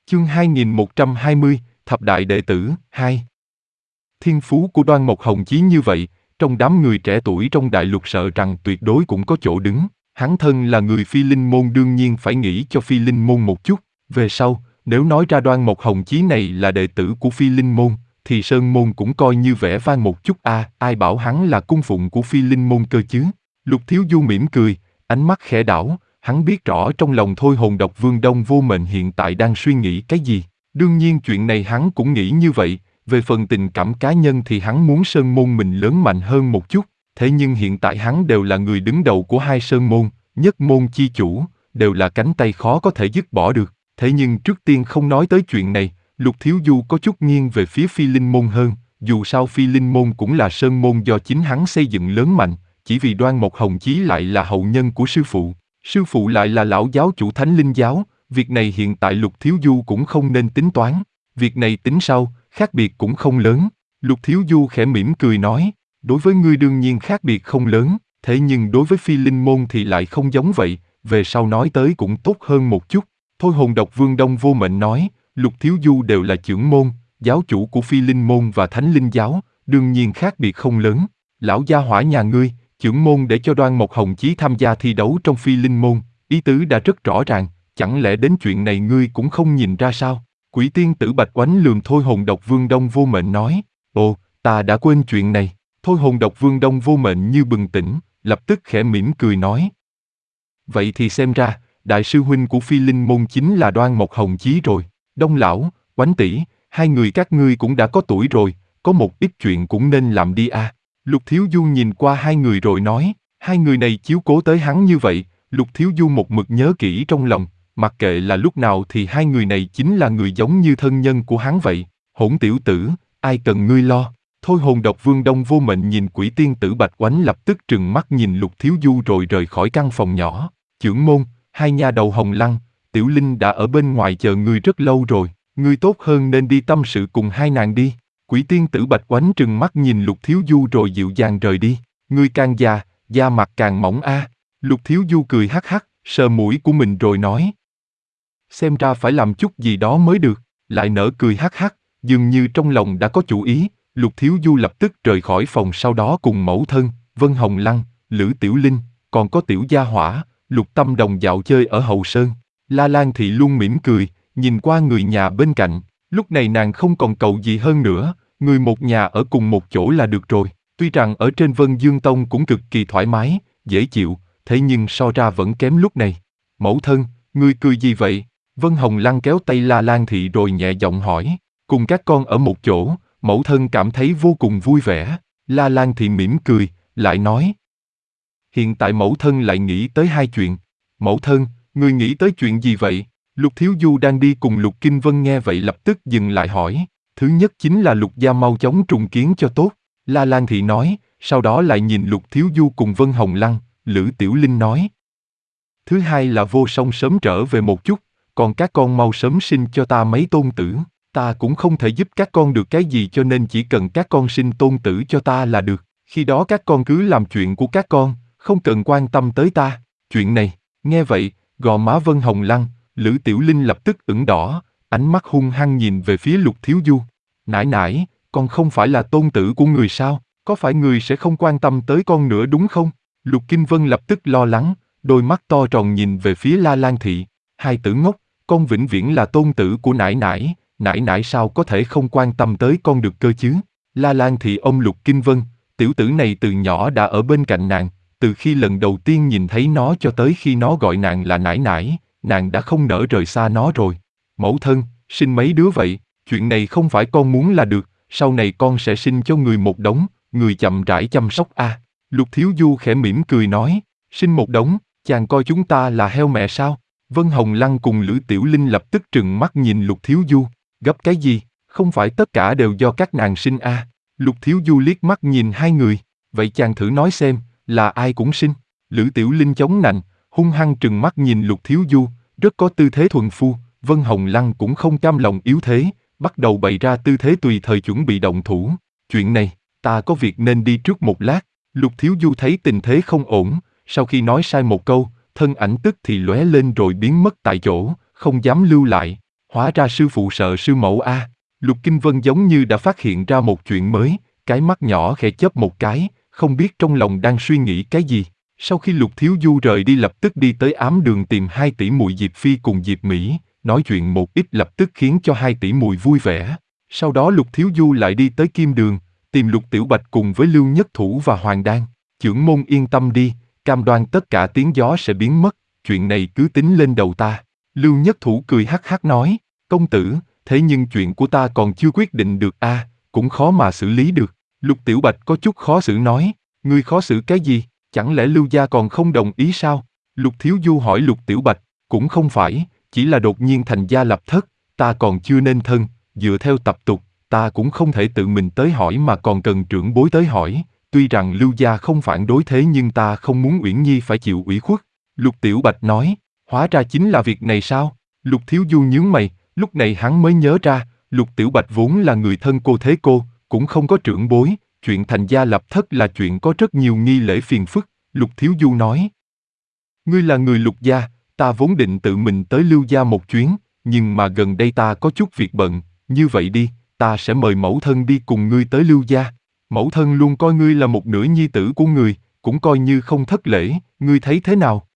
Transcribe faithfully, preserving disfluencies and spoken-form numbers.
Chương hai nghìn một trăm hai mươi, Thập Đại Đệ Tử, hai. Thiên phú của Đoan Mộc Hồng Chí như vậy, trong đám người trẻ tuổi trong đại lục sợ rằng tuyệt đối cũng có chỗ đứng. Hắn thân là người Phi Linh Môn đương nhiên phải nghĩ cho Phi Linh Môn một chút. Về sau, nếu nói ra Đoan Mộc Hồng Chí này là đệ tử của Phi Linh Môn, thì Sơn Môn cũng coi như vẻ vang một chút a. À, ai bảo hắn là cung phụng của Phi Linh Môn cơ chứ? Lục Thiếu Du mỉm cười, ánh mắt khẽ đảo. Hắn biết rõ trong lòng Thôi Hồn Độc Vương Đông Vô Mệnh hiện tại đang suy nghĩ cái gì. Đương nhiên chuyện này hắn cũng nghĩ như vậy. Về phần tình cảm cá nhân thì hắn muốn Sơn Môn mình lớn mạnh hơn một chút. Thế nhưng hiện tại hắn đều là người đứng đầu của hai Sơn Môn, nhất môn chi chủ, đều là cánh tay khó có thể dứt bỏ được. Thế nhưng trước tiên không nói tới chuyện này, Lục Thiếu Du có chút nghiêng về phía Phi Linh Môn hơn. Dù sao Phi Linh Môn cũng là Sơn Môn do chính hắn xây dựng lớn mạnh, chỉ vì Đoan Mộc Hồng Chí lại là hậu nhân của sư phụ. Sư phụ lại là lão giáo chủ Thánh Linh Giáo, việc này hiện tại Lục Thiếu Du cũng không nên tính toán. Việc này tính sau, khác biệt cũng không lớn. Lục Thiếu Du khẽ mỉm cười nói, đối với ngươi đương nhiên khác biệt không lớn, thế nhưng đối với Phi Linh Môn thì lại không giống vậy, về sau nói tới cũng tốt hơn một chút. Thôi Hồn Độc Vương Đông Vô Mệnh nói, Lục Thiếu Du đều là trưởng môn, giáo chủ của Phi Linh Môn và Thánh Linh Giáo, đương nhiên khác biệt không lớn. Lão gia hỏa nhà ngươi, trưởng môn để cho Đoan Mộc Hồng Chí tham gia thi đấu trong Phi Linh Môn, ý tứ đã rất rõ ràng, chẳng lẽ đến chuyện này ngươi cũng không nhìn ra sao? Quỷ tiên tử Bạch Oánh lườm Thôi Hồn Độc Vương Đông Vô Mệnh nói, ồ, ta đã quên chuyện này. Thôi Hồn Độc Vương Đông Vô Mệnh như bừng tỉnh, lập tức khẽ mỉm cười nói. Vậy thì xem ra, đại sư huynh của Phi Linh Môn chính là Đoan Mộc Hồng Chí rồi. Đông lão, Oánh tỷ, hai người các ngươi cũng đã có tuổi rồi, có một ít chuyện cũng nên làm đi a. À. Lục Thiếu Du nhìn qua hai người rồi nói, hai người này chiếu cố tới hắn như vậy, Lục Thiếu Du một mực nhớ kỹ trong lòng, mặc kệ là lúc nào thì hai người này chính là người giống như thân nhân của hắn vậy. Hỗn tiểu tử, ai cần ngươi lo. Thôi Hồn Độc Vương Đông Vô Mệnh nhìn quỷ tiên tử Bạch Oánh lập tức trừng mắt nhìn Lục Thiếu Du rồi rời khỏi căn phòng nhỏ. Chưởng môn, hai nha đầu Hồng Lăng, Tiểu Linh đã ở bên ngoài chờ ngươi rất lâu rồi, ngươi tốt hơn nên đi tâm sự cùng hai nàng đi. Quỷ tiên tử Bạch Oánh trừng mắt nhìn Lục Thiếu Du rồi dịu dàng rời đi. Ngươi càng già, da mặt càng mỏng a. À. Lục Thiếu Du cười hắc hắc, sờ mũi của mình rồi nói. Xem ra phải làm chút gì đó mới được, lại nở cười hắc hắc, dường như trong lòng đã có chủ ý. Lục Thiếu Du lập tức rời khỏi phòng, sau đó cùng mẫu thân, Vân Hồng Lăng, Lữ Tiểu Linh, còn có Tiểu Gia Hỏa, Lục Tâm Đồng dạo chơi ở Hậu Sơn. La Lan Thị luôn mỉm cười, nhìn qua người nhà bên cạnh. Lúc này nàng không còn cầu gì hơn nữa, người một nhà ở cùng một chỗ là được rồi. Tuy rằng ở trên Vân Dương Tông cũng cực kỳ thoải mái, dễ chịu, thế nhưng so ra vẫn kém lúc này. Mẫu thân, ngươi cười gì vậy? Vân Hồng Lăng kéo tay La Lan Thị rồi nhẹ giọng hỏi. Cùng các con ở một chỗ, mẫu thân cảm thấy vô cùng vui vẻ. La Lan Thị mỉm cười, lại nói. Hiện tại mẫu thân lại nghĩ tới hai chuyện. Mẫu thân, ngươi nghĩ tới chuyện gì vậy? Lục Thiếu Du đang đi cùng Lục Kinh Vân nghe vậy lập tức dừng lại hỏi. Thứ nhất chính là Lục gia mau chóng trùng kiến cho tốt. La Lan Thị nói, sau đó lại nhìn Lục Thiếu Du cùng Vân Hồng Lăng, Lữ Tiểu Linh nói. Thứ hai là Vô Song sớm trở về một chút, còn các con mau sớm sinh cho ta mấy tôn tử. Ta cũng không thể giúp các con được cái gì cho nên chỉ cần các con sinh tôn tử cho ta là được. Khi đó các con cứ làm chuyện của các con, không cần quan tâm tới ta. Chuyện này, nghe vậy, gò má Vân Hồng Lăng, Lữ Tiểu Linh lập tức ửng đỏ, ánh mắt hung hăng nhìn về phía Lục Thiếu Du. Nãi nãi, con không phải là tôn tử của người sao? Có phải người sẽ không quan tâm tới con nữa đúng không? Lục Kinh Vân lập tức lo lắng, đôi mắt to tròn nhìn về phía La Lan Thị. Hai tử ngốc, con vĩnh viễn là tôn tử của nãi nãi, nãi nãi sao có thể không quan tâm tới con được cơ chứ? La Lan Thị ôm Lục Kinh Vân, tiểu tử này từ nhỏ đã ở bên cạnh nàng, từ khi lần đầu tiên nhìn thấy nó cho tới khi nó gọi nàng là nãi nãi, nàng đã không nỡ rời xa nó rồi. Mẫu thân, sinh mấy đứa vậy? Chuyện này không phải con muốn là được, sau này con sẽ sinh cho người một đống, người chậm rãi chăm sóc a. À. Lục Thiếu Du khẽ mỉm cười nói, sinh một đống, chàng coi chúng ta là heo mẹ sao? Vân Hồng Lăng cùng Lữ Tiểu Linh lập tức trừng mắt nhìn Lục Thiếu Du, gấp cái gì, không phải tất cả đều do các nàng sinh a. À. Lục Thiếu Du liếc mắt nhìn hai người, vậy chàng thử nói xem, là ai cũng sinh. Lữ Tiểu Linh chống nạnh, hung hăng trừng mắt nhìn Lục Thiếu Du, rất có tư thế thuần phu. Vân Hồng Lăng cũng không cam lòng yếu thế, bắt đầu bày ra tư thế tùy thời chuẩn bị động thủ. Chuyện này, ta có việc nên đi trước một lát. Lục Thiếu Du thấy tình thế không ổn, sau khi nói sai một câu, thân ảnh tức thì lóe lên rồi biến mất tại chỗ, không dám lưu lại. Hóa ra sư phụ sợ sư mẫu a. Lục Kinh Vân giống như đã phát hiện ra một chuyện mới, cái mắt nhỏ khẽ chớp một cái, không biết trong lòng đang suy nghĩ cái gì. Sau khi Lục Thiếu Du rời đi lập tức đi tới ám đường tìm hai tỷ muội Diệp Phi cùng Diệp Mỹ, nói chuyện một ít lập tức khiến cho hai tỷ muội vui vẻ. Sau đó Lục Thiếu Du lại đi tới Kim Đường, tìm Lục Tiểu Bạch cùng với Lưu Nhất Thủ và Hoàng Đan. Chưởng môn yên tâm đi, cam đoan tất cả tiếng gió sẽ biến mất, chuyện này cứ tính lên đầu ta. Lưu Nhất Thủ cười hắc hắc nói, công tử, thế nhưng chuyện của ta còn chưa quyết định được a, cũng khó mà xử lý được. Lục Tiểu Bạch có chút khó xử nói, ngươi khó xử cái gì, chẳng lẽ Lưu gia còn không đồng ý sao? Lục Thiếu Du hỏi Lục Tiểu Bạch, cũng không phải, chỉ là đột nhiên thành gia lập thất, ta còn chưa nên thân, dựa theo tập tục, ta cũng không thể tự mình tới hỏi mà còn cần trưởng bối tới hỏi, tuy rằng Lưu gia không phản đối thế nhưng ta không muốn Uyển Nhi phải chịu ủy khuất. Lục Tiểu Bạch nói, hóa ra chính là việc này sao? Lục Thiếu Du nhướng mày, lúc này hắn mới nhớ ra, Lục Tiểu Bạch vốn là người thân cô thế cô, cũng không có trưởng bối, chuyện thành gia lập thất là chuyện có rất nhiều nghi lễ phiền phức. Lục Thiếu Du nói, ngươi là người Lục gia, ta vốn định tự mình tới Lưu gia một chuyến, nhưng mà gần đây ta có chút việc bận, như vậy đi, ta sẽ mời mẫu thân đi cùng ngươi tới Lưu gia. Mẫu thân luôn coi ngươi là một nửa nhi tử của người, cũng coi như không thất lễ, ngươi thấy thế nào?